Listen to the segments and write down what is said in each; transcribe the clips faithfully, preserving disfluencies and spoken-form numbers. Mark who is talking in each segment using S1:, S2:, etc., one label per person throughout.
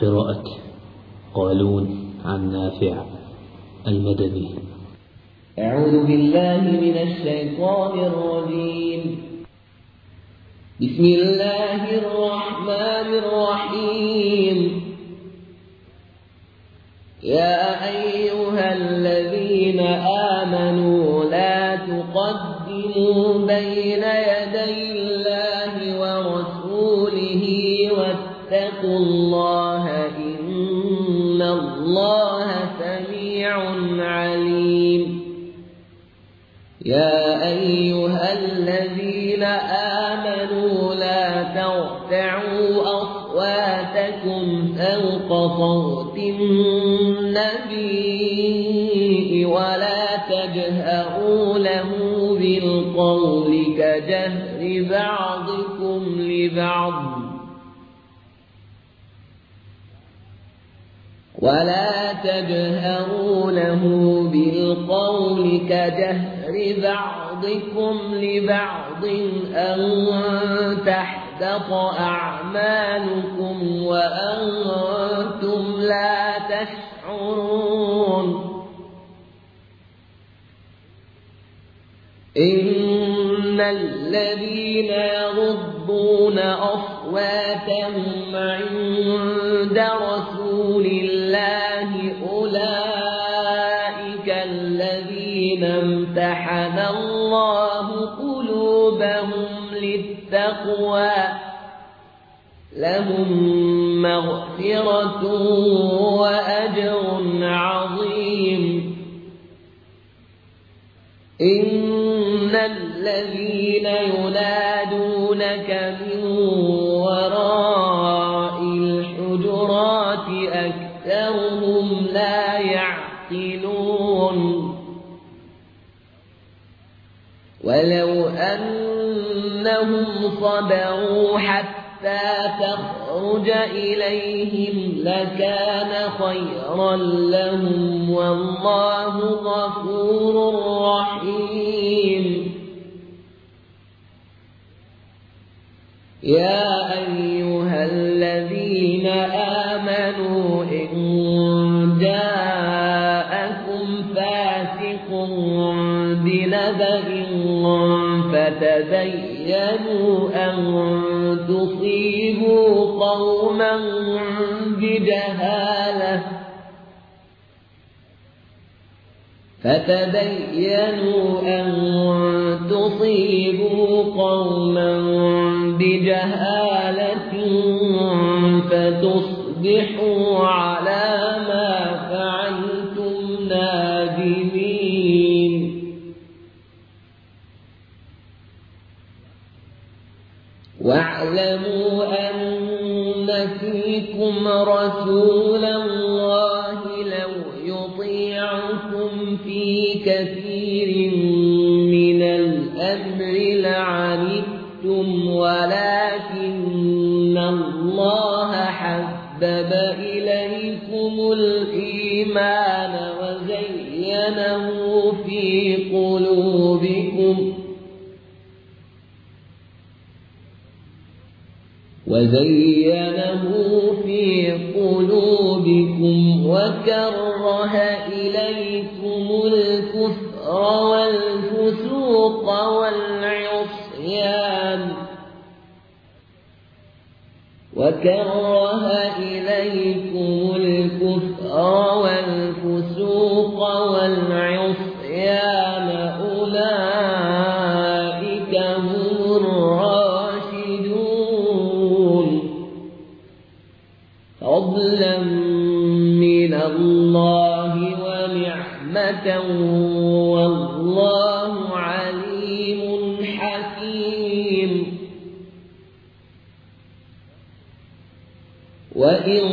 S1: قراءة قالون عن نافع المدني.
S2: أعوذ بالله من الشيطان الرجيم. بسم الله الرحمن الرحيم. يا أيها الذين آمنوا لا تقدموا بين يدي الله ورسوله واتقوا الله إن الله سميع عليم. يا أيها الذين آمنوا لا ترفعوا أصواتكم فوق صوت النبي ولا تجهروا له بالقول كجهر بعضكم لبعض ولا تجهروا له بالقول كجهر بعضكم لبعض أن تحبط أعمالكم وأنتم لا تشعرون. إن الذين يغضون أصواتهم عند رسول الله أولئك الذين امتحن الله قلوبهم للتقوى لهم مغفرة وأجر عظيم. إن الذين ينادونك من وراء الحجرات أكثرهم لا يعقلون. ولو أنهم صبروا حتى تخرج إليهم لكان خيرا لهم والله غفور رحيم. يا أيها الذين آمنوا إن جاءكم فاسق بنبأ فتبينوا أن تصيبوا قوما بجهالة فتبينوا أن تصيبوا قوما بجهالة فتصبحوا على ما فعلتم نادمين. واعلموا أن فيكم رسول الله لو يطيعكم في كثير من الأمر لعنتم ولكن الله حبب إليكم الإيمان وزينه في قلوبكم وزينه في قلوبكم وكره إليكم الكفر والفسوق والعصيان وكره إليكم الكفر والفسوق والعصيان أولئك هم الراشدون فضلا من الله ونعمة والله عليم حكيم. وإن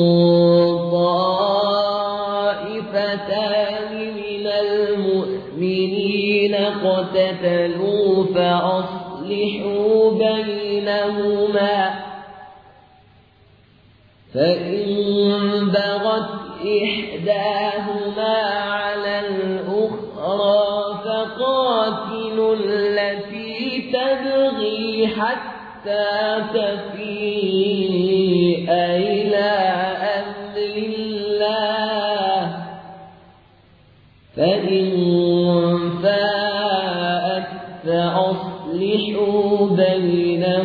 S2: طائفتان من المؤمنين اقتتلوا فأصلحوا بينهما فإن بغت إحداهما على الأخرى فقاتلوا التي تبغي حتى تفيء إلى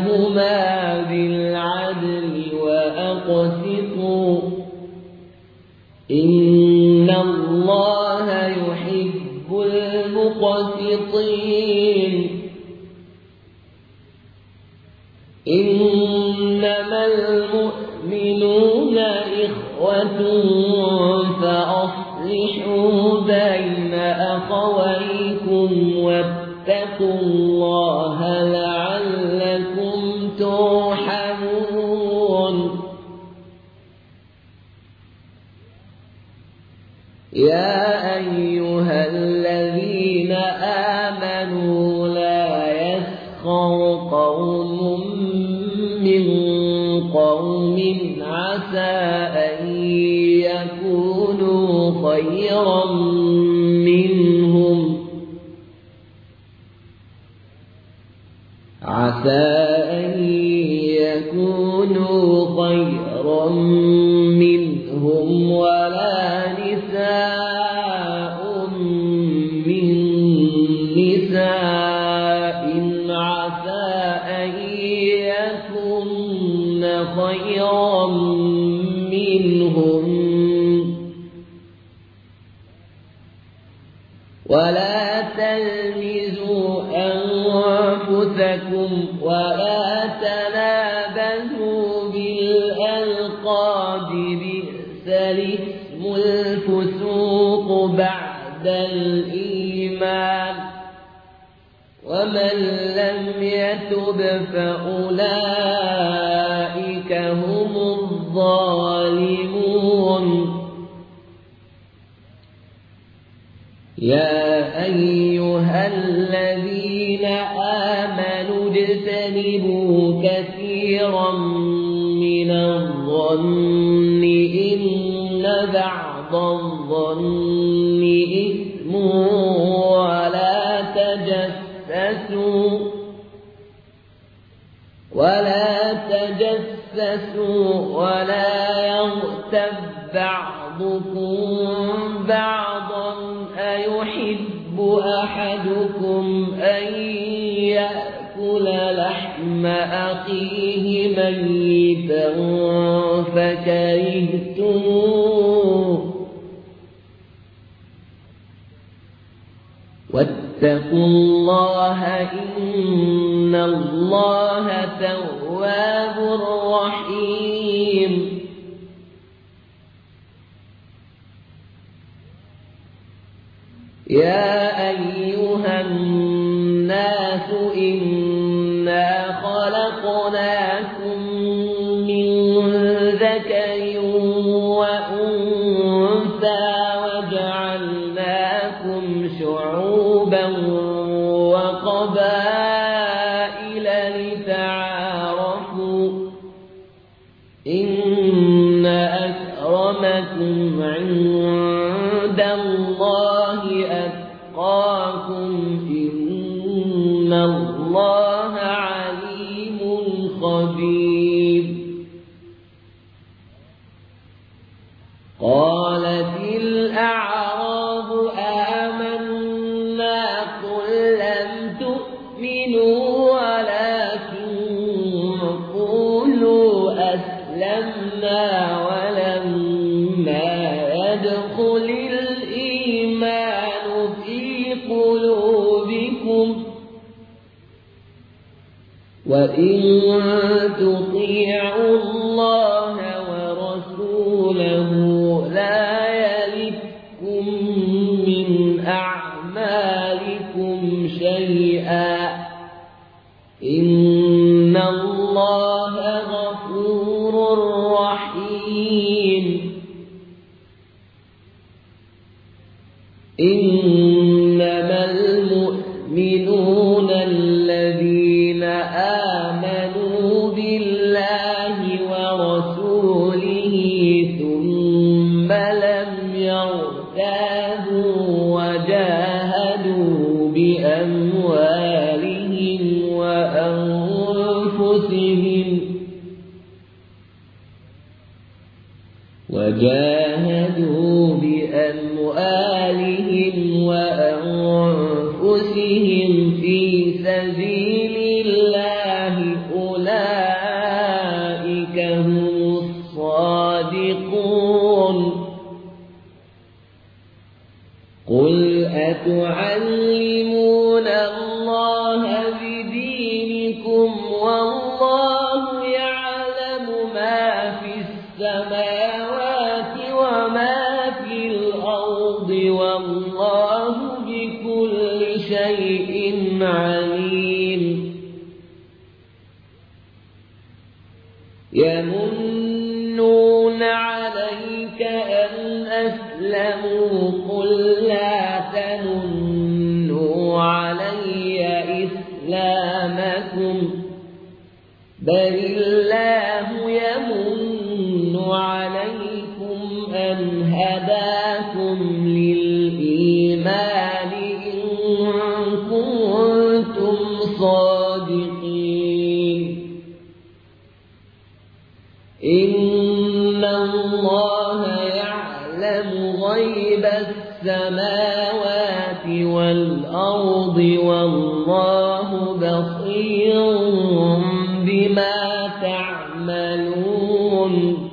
S2: بينهما بالعدل وأقسطوا إن الله يحب المقسطين إنما المؤمنون إخوة فأصلحوا بين أخويكم واتقوا الله لعلكم ترحمون يا أيها الذين آمنوا لا يسخر قوم من قوم عسى أن يكونوا خيرا منهم عسى أن يكونوا خيرا منهم ولا نساء من نساء عسى أن يكن خيرا منهم ولا تلمزوا أنفسكم ولا تنابزوا بالألقاب بئس الاسم الفسوق بعد الإيمان ومن لم يتب فأولئك هم الظالمون يا أيها الذين آمنوا اجتنبوا كثيرا من الظن إن بعض الظن إثم ولا تجسسوا ولا تجسسوا ولا يغتب بعضكم بعضا أيحب أحدكم أن يأكل لحم أخيه ميتا فكرهتموه واتقوا الله إن الله تواب رحيم يا أيها الناس إنا خلقناكم من ذكر وأنثى وجعلناكم شعوبا وقبائل لتعارفوا إن أكرمكم عند الله أتقاكم إن الله عليم خبير قالت الأعراب آمنا قل لم تؤمنوا ولكن قولوا أسلمنا ولما يدخل الإيمان في قلوبكم وإن تطيعوا الله ورسوله لا يلدكم من أعمالكم شيئا إن الله غفور رحيم إنما المؤمنون الذين آمنوا بالله ورسوله ثم لم يرتابوا وجاهدوا بأموالهم وأنفسهم وجاهدوا بأموالهم وأنفسهم في سبيل الله أولئك صادقون قل أتعلمون الله بدينكم والله يعلم ما في السماوات وما في الأرض والله بكل شيء عليم يمنون عليك أن أسلموا قل لا تمنوا علي إسلامكم بل الله يمن عليكم أن هداكم للإيمان إن كنتم صادقين إن الله يعلم غيب السماوات والأرض والله بصير بما تعملون